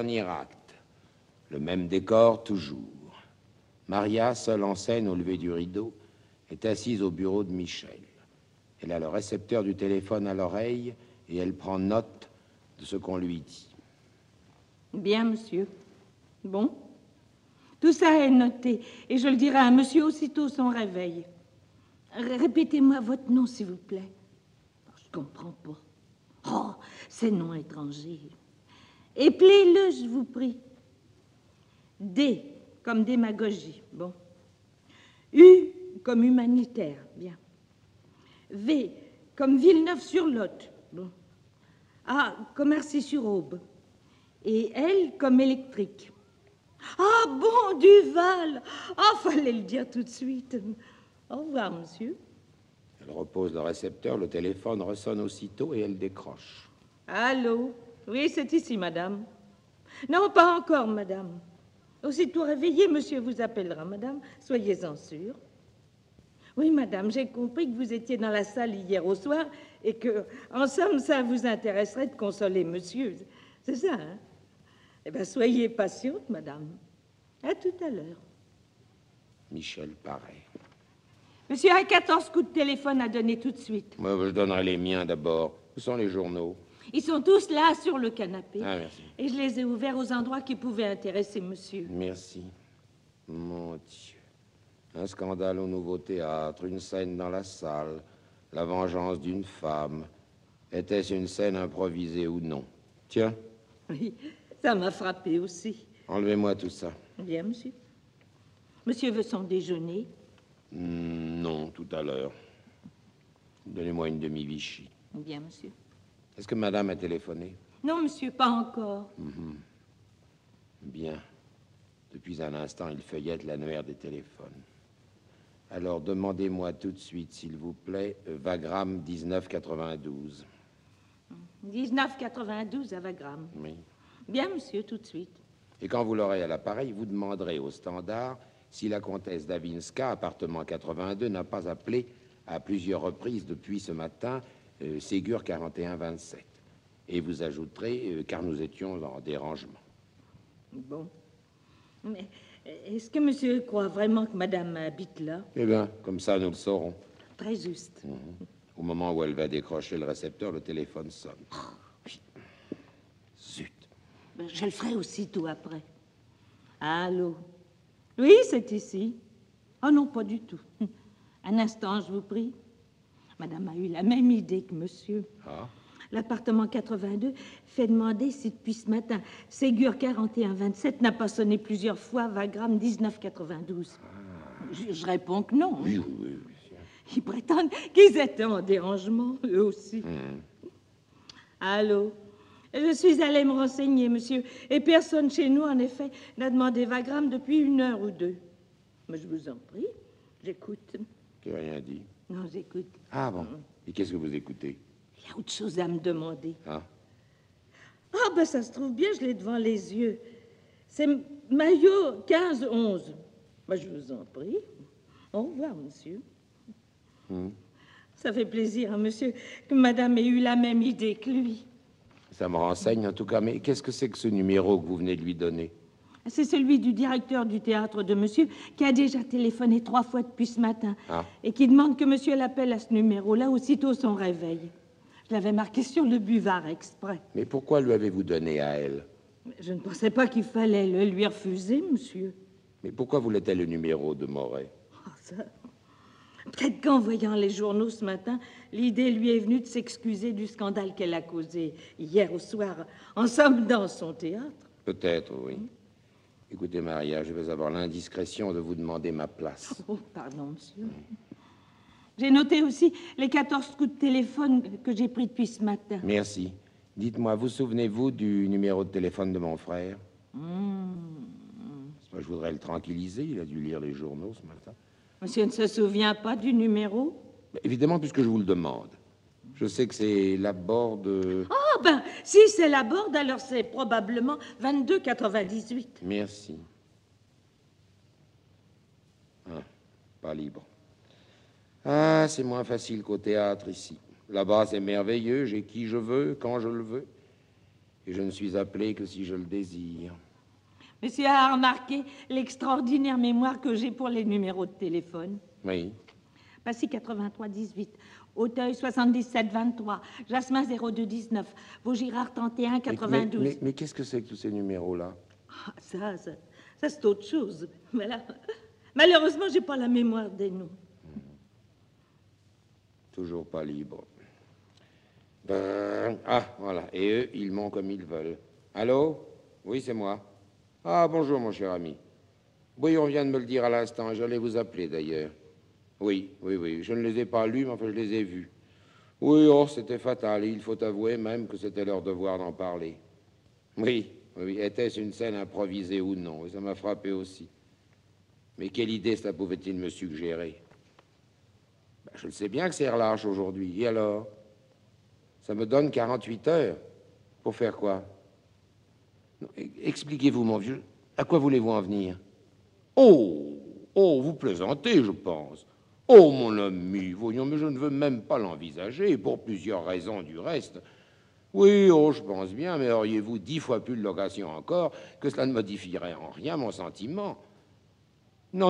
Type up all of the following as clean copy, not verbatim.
dernier acte. Le même décor toujours. Maria, seule en scène au lever du rideau, est assise au bureau de Michel. Elle a le récepteur du téléphone à l'oreille et elle prend note de ce qu'on lui dit. Bien, monsieur. Bon. Tout ça est noté et je le dirai à monsieur aussitôt son réveil. Répétez-moi votre nom, s'il vous plaît. Je comprends pas. Oh, c'est nom étranger. Appelez-le, je vous prie. D, comme démagogie. Bon. U, comme humanitaire. Bien. V, comme Villeneuve-sur-Lot. Bon. A, comme Arcis-sur-Aube. Et L, comme électrique. Ah, bon, Duval! Ah, fallait le dire tout de suite. Au revoir, monsieur. Elle repose le récepteur, le téléphone ressonne aussitôt et elle décroche. Allô? Oui, c'est ici, madame. Non, pas encore, madame. Aussitôt réveillé, monsieur vous appellera, madame. Soyez-en sûre. Oui, madame, j'ai compris que vous étiez dans la salle hier au soir et que, en somme, ça vous intéresserait de consoler monsieur. C'est ça, hein? Eh bien, soyez patiente, madame. À tout à l'heure. Michel paraît. Monsieur a 14 coups de téléphone à donner tout de suite. Moi, je donnerai les miens d'abord. Où sont les journaux? Ils sont tous là, sur le canapé. Ah, merci. Et je les ai ouverts aux endroits qui pouvaient intéresser monsieur. Merci. Mon Dieu. Un scandale au Nouveau Théâtre, une scène dans la salle, la vengeance d'une femme. Était-ce une scène improvisée ou non? Tiens. Oui, ça m'a frappé aussi. Enlevez-moi tout ça. Bien, monsieur. Monsieur veut son déjeuner? Non, tout à l'heure. Donnez-moi une demi-Vichy. Bien, monsieur. Est-ce que madame a téléphoné? Non, monsieur, pas encore. Bien. Depuis un instant, il feuillette l'annuaire des téléphones. Alors, demandez-moi tout de suite, s'il vous plaît, Wagram 1992. 19,92 à Wagram. Oui. Bien, monsieur, tout de suite. Et quand vous l'aurez à l'appareil, vous demanderez au standard si la comtesse Davinska, appartement 82, n'a pas appelé à plusieurs reprises depuis ce matin Ségur 4127. Et vous ajouterez, car nous étions en dérangement. Bon. Mais est-ce que monsieur croit vraiment que madame habite là? Eh bien, comme ça, nous le saurons. Très juste. Au moment où elle va décrocher le récepteur, le téléphone sonne. Oui. Zut. Ben, je le ferai aussitôt après. Allô? Oui, c'est ici. Oh non, pas du tout. Un instant, je vous prie. Madame a eu la même idée que monsieur. Ah. L'appartement 82 fait demander si depuis ce matin, Ségur 4127 n'a pas sonné plusieurs fois Wagram 1992. Je réponds que non. Oui, oui, oui. Ils prétendent qu'ils étaient en dérangement, eux aussi. Allô? Je suis allée me renseigner, monsieur, et personne chez nous, en effet, n'a demandé Wagram depuis 1 heure ou 2. Mais je vous en prie, j'écoute. Tu n'as rien dit? Non, j'écoute. Ah bon? Et qu'est-ce que vous écoutez? Il y a autre chose à me demander. Ah. Ah, ben ça se trouve bien, je l'ai devant les yeux. C'est Maillot 15-11. Ben, je vous en prie. Au revoir, monsieur. Ça fait plaisir à monsieur que madame ait eu la même idée que lui. Ça me renseigne en tout cas, mais qu'est-ce que c'est que ce numéro que vous venez de lui donner? C'est celui du directeur du théâtre de monsieur qui a déjà téléphoné 3 fois depuis ce matin et qui demande que monsieur l'appelle à ce numéro-là aussitôt son réveil. Je l'avais marqué sur le buvard exprès. Mais pourquoi lui avez-vous donné à elle? Je ne pensais pas qu'il fallait le lui refuser, monsieur. Mais pourquoi voulait-elle le numéro de Moret? Oh, ça... Peut-être qu'en voyant les journaux ce matin, l'idée lui est venue de s'excuser du scandale qu'elle a causé hier au soir, en somme dans son théâtre. Peut-être, oui. Écoutez, Maria, je vais avoir l'indiscrétion de vous demander ma place. Oh, pardon, monsieur. J'ai noté aussi les 14 coups de téléphone que j'ai pris depuis ce matin. Merci. Dites-moi, vous souvenez-vous du numéro de téléphone de mon frère? Je voudrais le tranquilliser, il a dû lire les journaux ce matin. Monsieur ne se souvient pas du numéro? Évidemment, puisque je vous le demande. Je sais que c'est la borde... Ah, ben, si c'est la borde, alors c'est probablement 22,98. Merci. Ah, pas libre. Ah, c'est moins facile qu'au théâtre ici. Là-bas, c'est merveilleux, j'ai qui je veux, quand je le veux. Et je ne suis appelé que si je le désire. Monsieur a remarqué l'extraordinaire mémoire que j'ai pour les numéros de téléphone. Oui. Passy 83 18, Auteuil 77 23, Jasmin 02 19, Vaugirard 31 92. Mais qu'est-ce que c'est que tous ces numéros-là? Ah, ça c'est autre chose. Voilà. Malheureusement, j'ai pas la mémoire des noms. Toujours pas libre. Ah, voilà. Et eux, ils m'ont comme ils veulent. Allô? Oui, c'est moi. Ah, bonjour, mon cher ami. Oui, on vient de me le dire à l'instant. J'allais vous appeler, d'ailleurs. Oui. Je ne les ai pas lus, mais enfin, je les ai vus. Oui, oh, c'était fatal. Et il faut avouer même que c'était leur devoir d'en parler. Oui. Était-ce une scène improvisée ou non? Et ça m'a frappé aussi. Mais quelle idée cela pouvait-il me suggérer? Je le sais bien que c'est relâche aujourd'hui. Et alors? Ça me donne 48 heures. Pour faire quoi? Expliquez-vous, mon vieux. À quoi voulez-vous en venir? Oh, vous plaisantez, je pense. Oh, mon ami, voyons, mais je ne veux même pas l'envisager, pour plusieurs raisons du reste. Oui, je pense bien, mais auriez-vous 10 fois plus de location encore, que cela ne modifierait en rien mon sentiment. Non.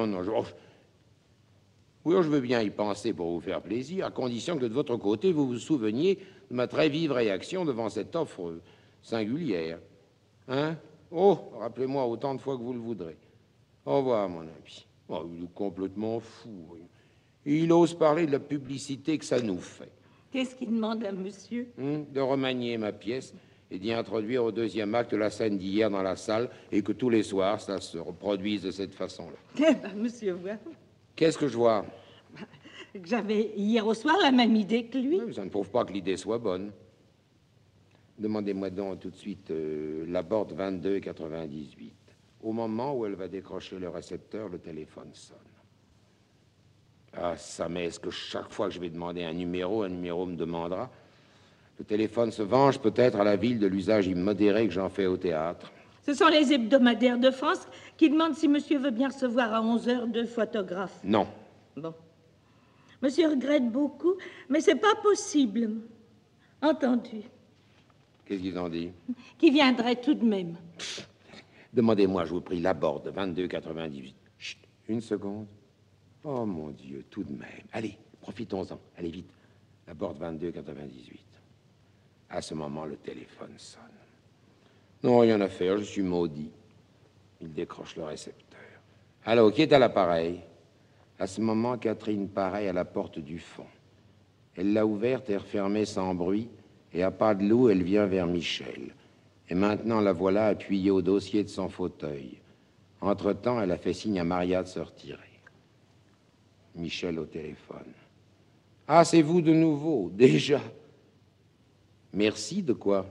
Oui, je veux bien y penser pour vous faire plaisir, à condition que de votre côté, vous vous souveniez de ma très vive réaction devant cette offre singulière. Hein? Oh, rappelez-moi autant de fois que vous le voudrez. Au revoir, mon ami. Oh, il est complètement fou. Il ose parler de la publicité que ça nous fait. Qu'est-ce qu'il demande à monsieur? De remanier ma pièce et d'y introduire au deuxième acte la scène d'hier dans la salle et que tous les soirs, ça se reproduise de cette façon-là. Eh ben, monsieur voit. Qu'est-ce que je vois? Que j'avais hier au soir la même idée que lui. Oui, ça ne prouve pas que l'idée soit bonne. Demandez-moi donc tout de suite la Borde 2298. Au moment où elle va décrocher le récepteur, le téléphone sonne. Ah, ça, mais est-ce que chaque fois que je vais demander un numéro me demandera? Le téléphone se venge peut-être à la ville de l'usage immodéré que j'en fais au théâtre. Ce sont les hebdomadaires de France qui demandent si monsieur veut bien recevoir à 11 heures 2 photographes. Non. Bon. Monsieur regrette beaucoup, mais c'est pas possible. Entendu. Qu'est-ce qu'ils ont dit? Qui viendrait tout de même. Demandez-moi, je vous prie, la Borde 2298. Chut, une seconde. Oh, mon Dieu, tout de même. Allez, profitons-en. Allez, vite. La Borde 2298. À ce moment, le téléphone sonne. Non, rien à faire, je suis maudit. Il décroche le récepteur. Allô, qui est à l'appareil? À ce moment, Catherine paraît à la porte du fond. Elle l'a ouverte et refermée sans bruit, et à pas de loup, elle vient vers Michel. Et maintenant, la voilà appuyée au dossier de son fauteuil. Entre-temps, elle a fait signe à Maria de se retirer. Michel au téléphone. Ah, c'est vous de nouveau, déjà. Merci, de quoi?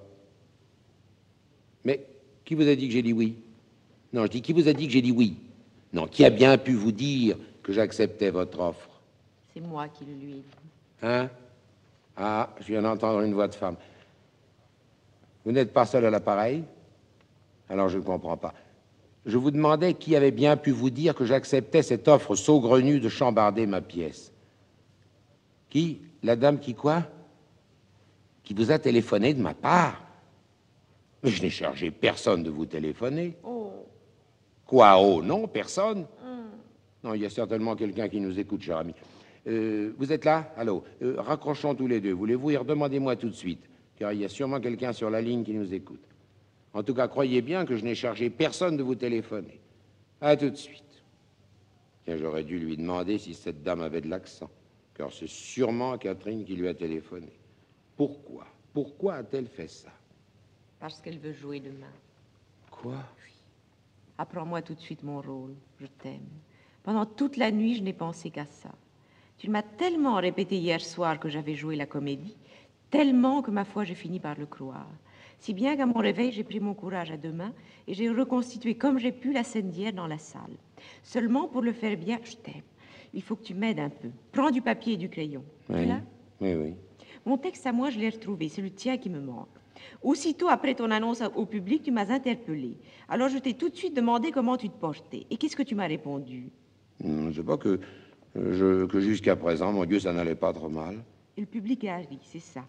Mais qui vous a dit que j'ai dit oui? Non, je dis, qui vous a dit que j'ai dit oui? Non, qui a bien pu vous dire que j'acceptais votre offre? C'est moi qui le lui ai dit. Hein? Ah, je viens d'entendre une voix de femme. Vous n'êtes pas seul à l'appareil? Alors, je ne comprends pas. Je vous demandais qui avait bien pu vous dire que j'acceptais cette offre saugrenue de chambarder ma pièce. Qui? La dame qui quoi? Qui vous a téléphoné de ma part? Mais je n'ai chargé personne de vous téléphoner. Oh. Quoi? Oh, non, personne? Non, il y a certainement quelqu'un qui nous écoute, cher ami. Vous êtes là? Allô? Raccrochons tous les deux. Voulez-vous y redemandez-moi tout de suite, car il y a sûrement quelqu'un sur la ligne qui nous écoute. En tout cas, croyez bien que je n'ai chargé personne de vous téléphoner. À tout de suite. Tiens, j'aurais dû lui demander si cette dame avait de l'accent, car c'est sûrement Catherine qui lui a téléphoné. Pourquoi? Pourquoi a-t-elle fait ça? Parce qu'elle veut jouer demain. Quoi? Oui. Apprends-moi tout de suite mon rôle. Je t'aime. Pendant toute la nuit, je n'ai pensé qu'à ça. Tu m'as tellement répété hier soir que j'avais joué la comédie, tellement que, ma foi, j'ai fini par le croire. Si bien qu'à mon réveil, j'ai pris mon courage à deux mains et j'ai reconstitué comme j'ai pu la scène d'hier dans la salle. Seulement, pour le faire bien, je t'aime. Il faut que tu m'aides un peu. Prends du papier et du crayon. Oui, Tu l'as? oui. Mon texte à moi, je l'ai retrouvé. C'est le tien qui me manque. Aussitôt après ton annonce au public, tu m'as interpellé. Alors, je t'ai tout de suite demandé comment tu te portais. Et qu'est-ce que tu m'as répondu? Je sais pas que jusqu'à présent, mon Dieu, ça n'allait pas trop mal. Et le public a ri, c'est ça.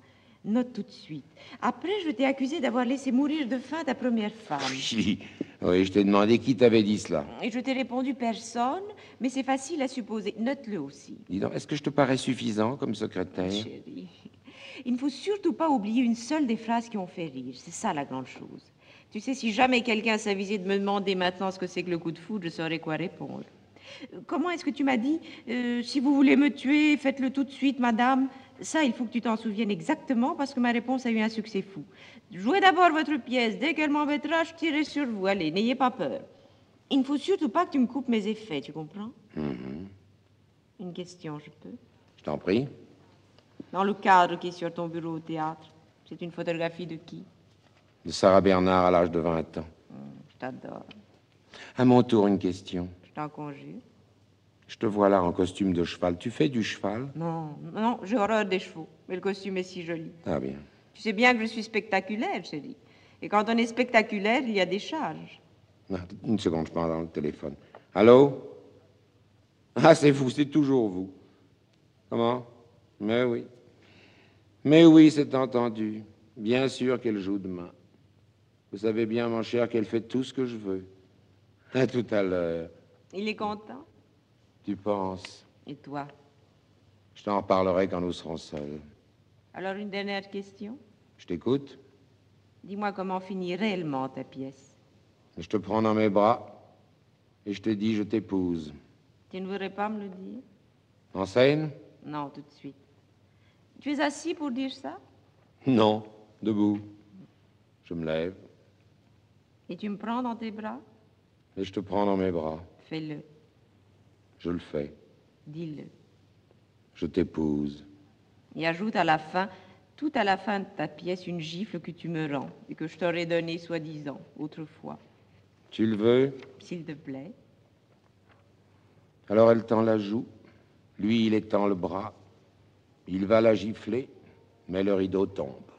Note tout de suite. Après, je t'ai accusé d'avoir laissé mourir de faim ta première femme. Oui, je t'ai demandé qui t'avait dit cela. Et je t'ai répondu personne, mais c'est facile à supposer. Note-le aussi. Dis donc, est-ce que je te parais suffisant comme secrétaire? Chérie, il ne faut surtout pas oublier une seule des phrases qui ont fait rire. C'est ça la grande chose. Tu sais, si jamais quelqu'un s'avisait de me demander maintenant ce que c'est que le coup de foudre, je saurais quoi répondre. Comment est-ce que tu m'as dit si vous voulez me tuer, faites-le tout de suite, madame. Ça, il faut que tu t'en souviennes exactement parce que ma réponse a eu un succès fou. Jouez d'abord votre pièce. Dès qu'elle m'embêtera, je tirerai sur vous. Allez, n'ayez pas peur. Il ne faut surtout pas que tu me coupes mes effets, tu comprends? Une question, je peux? Je t'en prie. Dans le cadre qui est sur ton bureau au théâtre, c'est une photographie de qui? De Sarah Bernard à l'âge de 20 ans. Je t'adore. À mon tour, une question. Je t'en conjure. Je te vois là en costume de cheval. Tu fais du cheval? Non, non, j'ai horreur des chevaux. Mais le costume est si joli. Ah bien. Tu sais bien que je suis spectaculaire, chérie. Et quand on est spectaculaire, il y a des charges. Ah, une seconde, je prends dans le téléphone. Allô? Ah, c'est vous, c'est toujours vous. Comment? Mais oui. Mais oui, c'est entendu. Bien sûr qu'elle joue demain. Vous savez bien, mon cher, qu'elle fait tout ce que je veux. À tout à l'heure. Il est content? Tu penses? Et toi? Je t'en reparlerai quand nous serons seuls. Alors, une dernière question. Je t'écoute. Dis-moi comment finit réellement ta pièce. Je te prends dans mes bras et je te dis, je t'épouse. Tu ne voudrais pas me le dire? En scène? Non, tout de suite. Tu es assis pour dire ça? Non, debout. Je me lève Et tu me prends dans tes bras? et je te prends dans mes bras. Fais-le. Je le fais. Dis-le. Je t'épouse. Et ajoute à la fin, tout à la fin de ta pièce, une gifle que tu me rends et que je t'aurais donnée soi-disant autrefois. Tu le veux? S'il te plaît. Alors elle tend la joue. Lui, il étend le bras. Il va la gifler, mais le rideau tombe.